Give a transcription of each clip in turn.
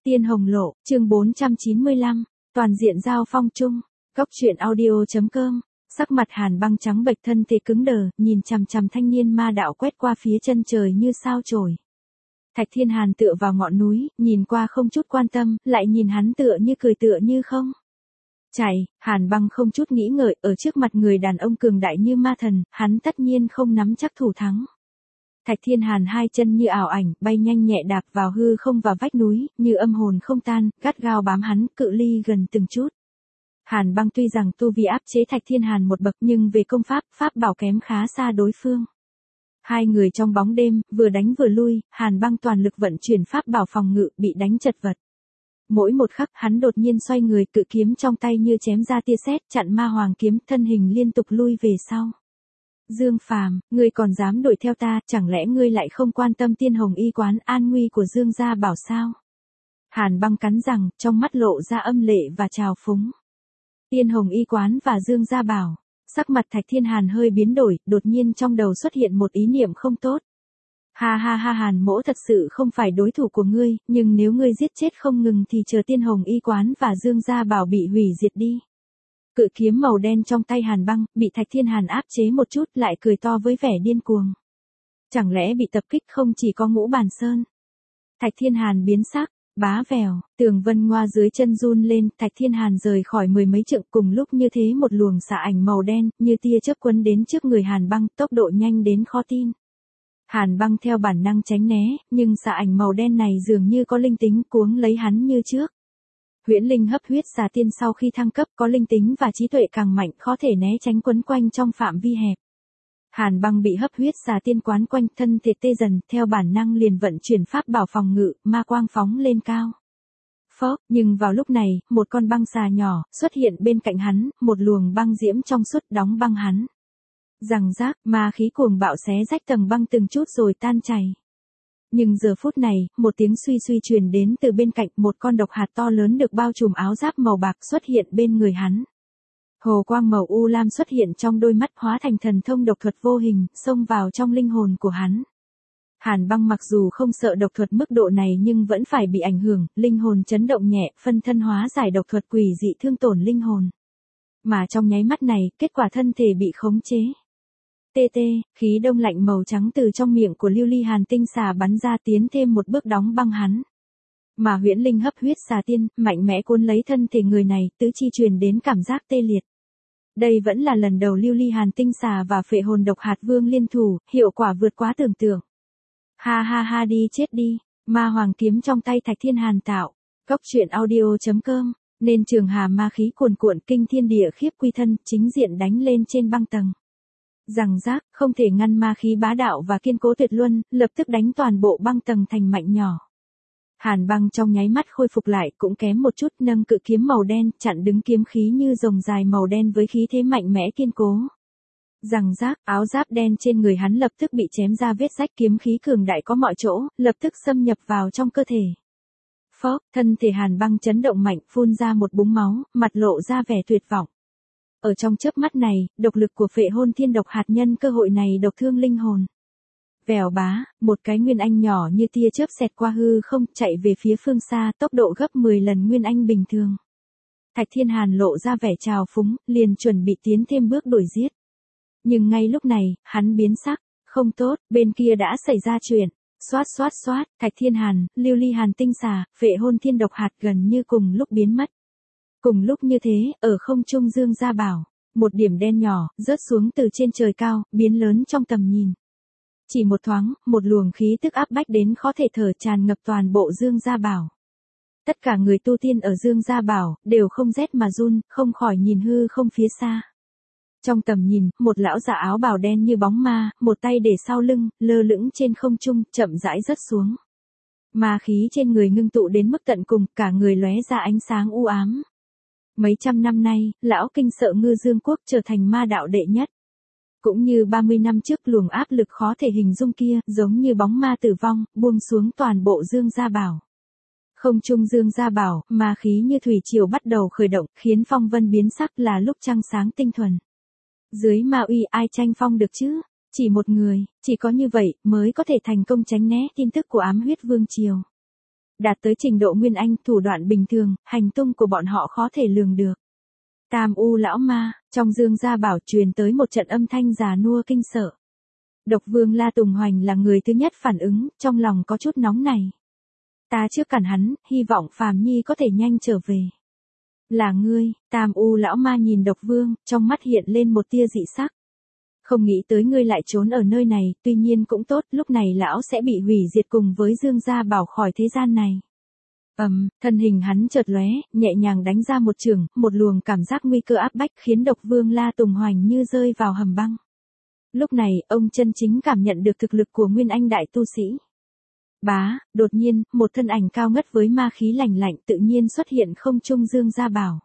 Tiên Hồng Lộ, chương 495, toàn diện giao phong chung, góc truyện audio.com, sắc mặt Hàn Băng trắng bệch thân thể cứng đờ, nhìn chằm chằm thanh niên ma đạo quét qua phía chân trời như sao chổi. Thạch Thiên Hàn tựa vào ngọn núi, nhìn qua không chút quan tâm, lại nhìn hắn tựa như cười tựa như không. Chạy, Hàn Băng không chút nghĩ ngợi, ở trước mặt người đàn ông cường đại như ma thần, hắn tất nhiên không nắm chắc thủ thắng. Thạch Thiên Hàn hai chân như ảo ảnh, bay nhanh nhẹ đạp vào hư không và vách núi, như âm hồn không tan, gắt gao bám hắn, cự ly gần từng chút. Hàn Băng tuy rằng tu vi áp chế Thạch Thiên Hàn một bậc nhưng về công pháp bảo kém khá xa đối phương. Hai người trong bóng đêm, vừa đánh vừa lui, Hàn Băng toàn lực vận chuyển pháp bảo phòng ngự, bị đánh chật vật. Mỗi một khắc hắn đột nhiên xoay người, cự kiếm trong tay như chém ra tia sét, chặn ma hoàng kiếm, thân hình liên tục lui về sau. Dương Phàm, ngươi còn dám đuổi theo ta, chẳng lẽ ngươi lại không quan tâm Tiên Hồng y quán an nguy của Dương gia bảo sao? Hàn Băng cắn răng, trong mắt lộ ra âm lệ và trào phúng. Tiên Hồng y quán và Dương gia bảo. Sắc mặt Thạch Thiên Hàn hơi biến đổi, đột nhiên trong đầu xuất hiện một ý niệm không tốt. Ha ha ha, Hàn mỗ thật sự không phải đối thủ của ngươi, nhưng nếu ngươi giết chết không ngừng thì chờ Tiên Hồng y quán và Dương gia bảo bị hủy diệt đi. Cự kiếm màu đen trong tay Hàn Băng, bị Thạch Thiên Hàn áp chế một chút, lại cười to với vẻ điên cuồng. Chẳng lẽ bị tập kích không chỉ có Ngũ Bàn Sơn? Thạch Thiên Hàn biến sắc, bá vèo, tường vân ngoa dưới chân run lên, Thạch Thiên Hàn rời khỏi mười mấy trượng, cùng lúc như thế một luồng xạ ảnh màu đen, như tia chớp quấn đến trước người Hàn Băng, tốc độ nhanh đến khó tin. Hàn Băng theo bản năng tránh né, nhưng xạ ảnh màu đen này dường như có linh tính, cuống lấy hắn như trước. Huyễn Linh hấp huyết xà tiên sau khi thăng cấp có linh tính và trí tuệ càng mạnh, có thể né tránh quấn quanh trong phạm vi hẹp. Hàn Băng bị hấp huyết xà tiên quán quanh, thân thể tê dần, theo bản năng liền vận chuyển pháp bảo phòng ngự, ma quang phóng lên cao. Phốc, nhưng vào lúc này, một con băng xà nhỏ xuất hiện bên cạnh hắn, một luồng băng diễm trong suốt đóng băng hắn. Răng rác, ma khí cuồng bạo xé rách tầng băng từng chút rồi tan chảy. Nhưng giờ phút này, một tiếng suy suy truyền đến từ bên cạnh, một con độc hạt to lớn được bao trùm áo giáp màu bạc xuất hiện bên người hắn. Hồ quang màu u lam xuất hiện trong đôi mắt, hóa thành thần thông độc thuật vô hình, xông vào trong linh hồn của hắn. Hàn Băng mặc dù không sợ độc thuật mức độ này nhưng vẫn phải bị ảnh hưởng, linh hồn chấn động nhẹ, phân thân hóa giải độc thuật quỷ dị thương tổn linh hồn. Mà trong nháy mắt này, kết quả thân thể bị khống chế. TT, khí đông lạnh màu trắng từ trong miệng của Lưu Ly Hàn tinh xà bắn ra, tiến thêm một bước đóng băng hắn. Mà Huyễn Linh hấp huyết xà tiên, mạnh mẽ cuốn lấy thân thể người này, tứ chi truyền đến cảm giác tê liệt. Đây vẫn là lần đầu Lưu Ly Hàn tinh xà và phệ hồn độc hạt vương liên thủ, hiệu quả vượt quá tưởng tượng. Ha ha ha, đi chết đi, ma hoàng kiếm trong tay Thạch Thiên Hàn tạo. Góc truyện audio.com, nên trường hà ma khí cuồn cuộn, kinh thiên địa khiếp quy thân, chính diện đánh lên trên băng tầng. Răng rác, không thể ngăn ma khí bá đạo và kiên cố tuyệt luân, lập tức đánh toàn bộ băng tầng thành mảnh nhỏ. Hàn Băng trong nháy mắt khôi phục lại, cũng kém một chút, nâng cự kiếm màu đen, chặn đứng kiếm khí như rồng dài màu đen với khí thế mạnh mẽ kiên cố. Răng rác, áo giáp đen trên người hắn lập tức bị chém ra vết rách, kiếm khí cường đại có mọi chỗ, lập tức xâm nhập vào trong cơ thể. Phốc, thân thể Hàn Băng chấn động mạnh, phun ra một búng máu, mặt lộ ra vẻ tuyệt vọng. Ở trong chớp mắt này, độc lực của phệ hôn thiên độc hạt nhân cơ hội này độc thương linh hồn. Vèo bá, một cái nguyên anh nhỏ như tia chớp xẹt qua hư không, chạy về phía phương xa, tốc độ gấp 10 lần nguyên anh bình thường. Thạch Thiên Hàn lộ ra vẻ trào phúng, liền chuẩn bị tiến thêm bước đuổi giết. Nhưng ngay lúc này, hắn biến sắc, không tốt, bên kia đã xảy ra chuyện. Xoát xoát xoát, Thạch Thiên Hàn, Lưu Ly Hàn tinh xà, phệ hôn thiên độc hạt gần như cùng lúc biến mất. Cùng lúc như thế, ở không trung Dương gia bảo, một điểm đen nhỏ, rớt xuống từ trên trời cao, biến lớn trong tầm nhìn. Chỉ một thoáng, một luồng khí tức áp bách đến khó thể thở tràn ngập toàn bộ Dương gia bảo. Tất cả người tu tiên ở Dương gia bảo, đều không rét mà run, không khỏi nhìn hư không phía xa. Trong tầm nhìn, một lão già áo bào đen như bóng ma, một tay để sau lưng, lơ lửng trên không trung, chậm rãi rớt xuống. Ma khí trên người ngưng tụ đến mức tận cùng, cả người lóe ra ánh sáng u ám. Mấy trăm năm nay, lão kinh sợ Ngư Dương quốc trở thành ma đạo đệ nhất. Cũng như 30 năm trước, luồng áp lực khó thể hình dung kia, giống như bóng ma tử vong, buông xuống toàn bộ Dương gia bảo. Không trung Dương gia bảo, ma khí như thủy triều bắt đầu khởi động, khiến phong vân biến sắc, là lúc trăng sáng tinh thuần. Dưới ma uy ai tranh phong được chứ? Chỉ một người, chỉ có như vậy mới có thể thành công tránh né tin tức của ám huyết vương triều. Đạt tới trình độ nguyên anh, thủ đoạn bình thường, hành tung của bọn họ khó thể lường được. Tam U lão ma, trong Dương Gia Bảo truyền tới một trận âm thanh già nua kinh sợ. Độc Vương La Tùng Hoành là người thứ nhất phản ứng, trong lòng có chút nóng này. Ta trước cản hắn, hy vọng Phàm Nhi có thể nhanh trở về. Là ngươi, Tam U lão ma nhìn Độc Vương, trong mắt hiện lên một tia dị sắc. Không nghĩ tới ngươi lại trốn ở nơi này, tuy nhiên cũng tốt, lúc này lão sẽ bị hủy diệt cùng với Dương Gia Bảo khỏi thế gian này. Thân hình hắn chợt lóe, nhẹ nhàng đánh ra một chưởng, một luồng cảm giác nguy cơ áp bách khiến Độc Vương La Tùng Hoành như rơi vào hầm băng. Lúc này, ông chân chính cảm nhận được thực lực của Nguyên Anh đại tu sĩ. Đột nhiên, một thân ảnh cao ngất với ma khí lạnh lạnh tự nhiên xuất hiện không trung Dương Gia Bảo.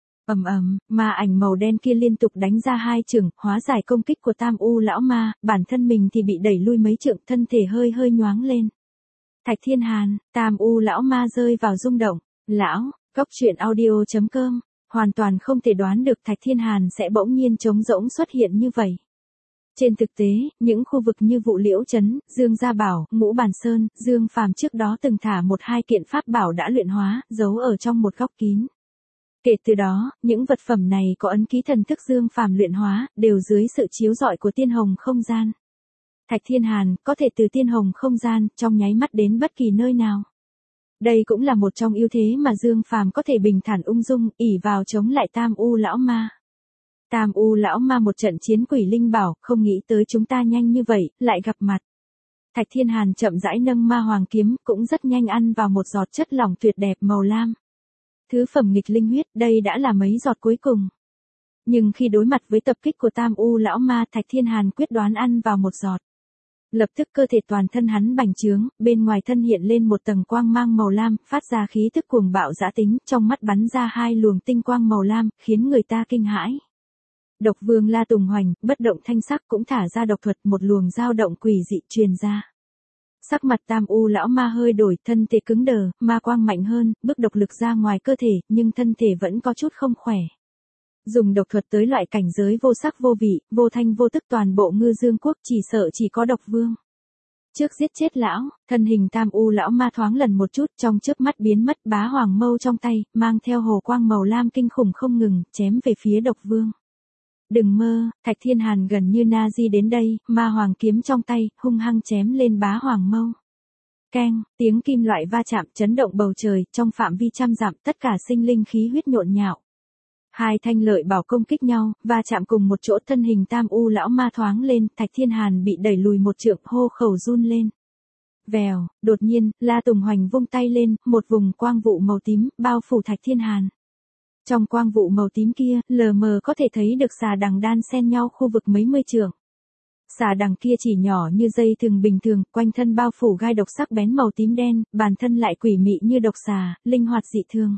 Ma ảnh màu đen kia liên tục đánh ra hai chưởng, hóa giải công kích của Tam U lão ma, bản thân mình thì bị đẩy lui mấy trượng, thân thể hơi hơi nhoáng lên. Thạch Thiên Hàn, Tam U lão ma rơi vào rung động. Lão, Cốc Truyện Audio.com, hoàn toàn không thể đoán được Thạch Thiên Hàn sẽ bỗng nhiên trống rỗng xuất hiện như vậy. Trên thực tế, những khu vực như Vụ Liễu Trấn, Dương Gia Bảo, Ngũ Bàn Sơn, Dương Phàm trước đó từng thả một hai kiện pháp bảo đã luyện hóa, giấu ở trong một góc kín. Kể từ đó, những vật phẩm này có ấn ký thần thức Dương Phàm luyện hóa, đều dưới sự chiếu rọi của tiên hồng không gian. Thạch Thiên Hàn có thể từ tiên hồng không gian trong nháy mắt đến bất kỳ nơi nào. Đây cũng là một trong ưu thế mà Dương Phàm có thể bình thản ung dung, ỷ vào chống lại Tam U lão ma. Tam U lão ma một trận chiến quỷ linh bảo, không nghĩ tới chúng ta nhanh như vậy, lại gặp mặt. Thạch Thiên Hàn chậm rãi nâng ma hoàng kiếm, cũng rất nhanh ăn vào một giọt chất lỏng tuyệt đẹp màu lam. Thứ phẩm nghịch linh huyết, đây đã là mấy giọt cuối cùng. Nhưng khi đối mặt với tập kích của Tam U lão ma, Thạch Thiên Hàn quyết đoán ăn vào một giọt. Lập tức cơ thể toàn thân hắn bành trướng, bên ngoài thân hiện lên một tầng quang mang màu lam, phát ra khí tức cuồng bạo dã tính, trong mắt bắn ra hai luồng tinh quang màu lam, khiến người ta kinh hãi. Độc Vương La Tùng Hoành, bất động thanh sắc cũng thả ra độc thuật, một luồng dao động quỷ dị truyền ra. Sắc mặt Tam U lão ma hơi đổi, thân thể cứng đờ, ma quang mạnh hơn, bức độc lực ra ngoài cơ thể, nhưng thân thể vẫn có chút không khỏe. Dùng độc thuật tới loại cảnh giới vô sắc vô vị, vô thanh vô tức toàn bộ Ngư Dương quốc, chỉ sợ chỉ có Độc Vương. Trước giết chết lão, thân hình Tam U lão ma thoáng lần một chút, trong chớp mắt biến mất, bá hoàng mâu trong tay, mang theo hồ quang màu lam kinh khủng không ngừng, chém về phía Độc Vương. Đừng mơ, Thạch Thiên Hàn gần như na di đến đây, ma hoàng kiếm trong tay, hung hăng chém lên bá hoàng mâu. Keng, tiếng kim loại va chạm chấn động bầu trời, trong phạm vi trăm dặm, tất cả sinh linh khí huyết nhộn nhạo. Hai thanh lợi bảo công kích nhau, va chạm cùng một chỗ, thân hình Tam U lão ma thoáng lên, Thạch Thiên Hàn bị đẩy lùi một trượng, hô khẩu run lên. Vèo, đột nhiên, La Tùng Hoành vung tay lên, một vùng quang vụ màu tím, bao phủ Thạch Thiên Hàn. Trong quang vụ màu tím kia, lờ mờ có thể thấy được xà đằng đan xen nhau khu vực mấy mươi trượng. Xà đằng kia chỉ nhỏ như dây thừng bình thường, quanh thân bao phủ gai độc sắc bén màu tím đen, bản thân lại quỷ mị như độc xà, linh hoạt dị thường.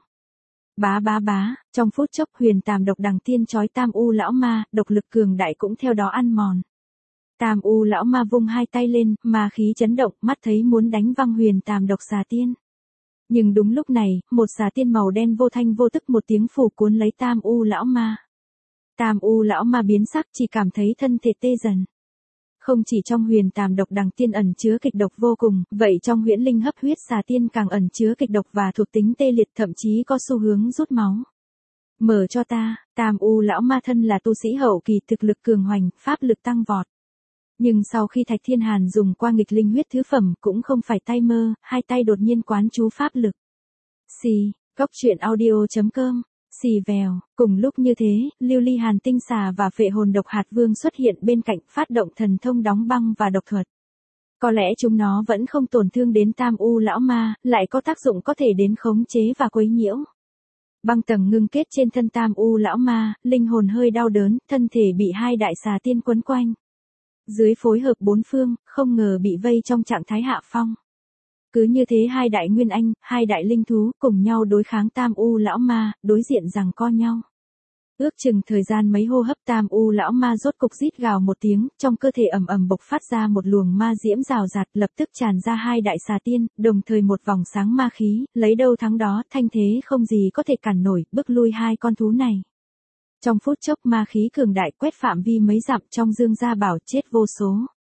Bá, trong phút chốc huyền tàm độc đằng tiên chói Tam U lão ma, độc lực cường đại cũng theo đó ăn mòn. Tam U lão ma vung hai tay lên, ma khí chấn động, mắt thấy muốn đánh văng huyền tàm độc xà tiên. Nhưng đúng lúc này, một xà tiên màu đen vô thanh vô tức một tiếng phủ cuốn lấy Tam U lão ma. Tam U lão ma biến sắc, chỉ cảm thấy thân thể tê dần. Không chỉ trong huyền tàm độc đằng tiên ẩn chứa kịch độc vô cùng, vậy trong huyễn linh hấp huyết xà tiên càng ẩn chứa kịch độc và thuộc tính tê liệt, thậm chí có xu hướng rút máu. Mở cho ta, Tam U lão ma thân là tu sĩ hậu kỳ, thực lực cường hoành, pháp lực tăng vọt. Nhưng sau khi Thạch Thiên Hàn dùng qua nghịch linh huyết thứ phẩm, cũng không phải tay mơ, hai tay đột nhiên quán chú pháp lực. Xì, Cốc Truyện Audio.com, xì vèo, cùng lúc như thế, Lưu Ly Hàn Tinh Xà và Phệ Hồn Độc Hạt Vương xuất hiện bên cạnh, phát động thần thông đóng băng và độc thuật. Có lẽ chúng nó vẫn không tổn thương đến Tam U lão ma, lại có tác dụng có thể đến khống chế và quấy nhiễu. Băng tầng ngưng kết trên thân Tam U lão ma, linh hồn hơi đau đớn, thân thể bị hai đại xà tiên quấn quanh. Dưới phối hợp bốn phương, không ngờ bị vây trong trạng thái hạ phong. Cứ như thế hai đại nguyên anh, hai đại linh thú cùng nhau đối kháng Tam U lão ma, đối diện giằng co nhau. Ước chừng thời gian mấy hô hấp, Tam U lão ma rốt cục rít gào một tiếng, trong cơ thể ầm ầm bộc phát ra một luồng ma diễm rào rạt, lập tức tràn ra hai đại xà tiên, đồng thời một vòng sáng ma khí, lấy đâu thắng đó, thanh thế không gì có thể cản nổi, bức lui hai con thú này. Trong phút chốc ma khí cường đại quét phạm vi mấy dặm, trong Dương Gia Bảo chết vô số.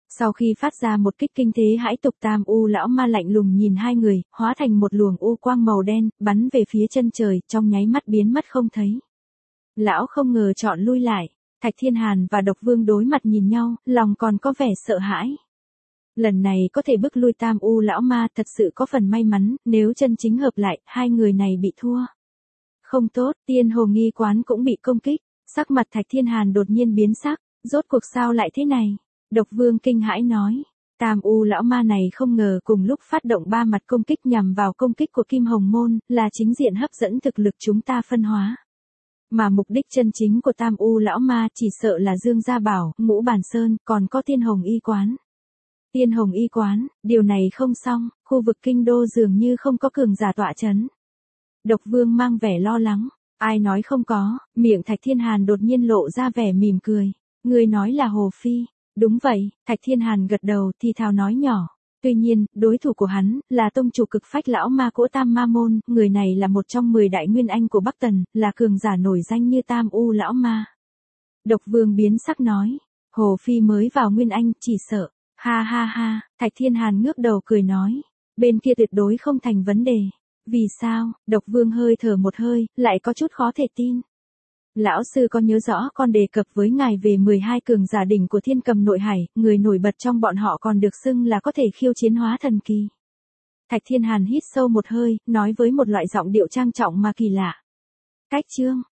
Sau khi phát ra một kích kinh thế hãi tục, Tam U lão ma lạnh lùng nhìn hai người, hóa thành một luồng u quang màu đen, bắn về phía chân trời, trong nháy mắt biến mất không thấy. Lão không ngờ chọn lui lại, Thạch Thiên Hàn và Độc Vương đối mặt nhìn nhau, lòng còn có vẻ sợ hãi. Lần này có thể bức lui Tam U lão ma thật sự có phần may mắn, nếu chân chính hợp lại, hai người này bị thua. Không tốt, Tiên Hồ Nghi Quán cũng bị công kích, sắc mặt Thạch Thiên Hàn đột nhiên biến sắc, rốt cuộc sao lại thế này? Độc Vương kinh hãi nói, Tam U lão ma này không ngờ cùng lúc phát động ba mặt công kích nhằm vào công kích của Kim Hồng Môn, là chính diện hấp dẫn thực lực chúng ta phân hóa. Mà mục đích chân chính của Tam U lão ma chỉ sợ là Dương Gia Bảo, Ngũ Bàn Sơn, còn có Tiên Hồng Y Quán. Tiên Hồng Y Quán, điều này không xong, khu vực kinh đô dường như không có cường giả tọa chấn. Độc Vương mang vẻ lo lắng, ai nói không có, miệng Thạch Thiên Hàn đột nhiên lộ ra vẻ mỉm cười. Người nói là Hồ Phi, đúng vậy, Thạch Thiên Hàn gật đầu thì thào nói nhỏ. Tuy nhiên, đối thủ của hắn, là tông chủ cực phách lão ma cỗ Tam Ma Môn, người này là một trong 10 đại nguyên anh của Bắc Tần, là cường giả nổi danh như Tam U lão ma. Độc Vương biến sắc nói, Hồ Phi mới vào nguyên anh, chỉ sợ. Ha ha ha, Thạch Thiên Hàn ngước đầu cười nói, bên kia tuyệt đối không thành vấn đề. Vì sao? Độc Vương hơi thở một hơi, lại có chút khó thể tin. Lão sư có nhớ rõ con đề cập với ngài về 12 cường giả đỉnh của Thiên Cầm Nội Hải, người nổi bật trong bọn họ còn được xưng là có thể khiêu chiến hóa thần kỳ. Thạch Thiên Hàn hít sâu một hơi, nói với một loại giọng điệu trang trọng mà kỳ lạ. Cách chương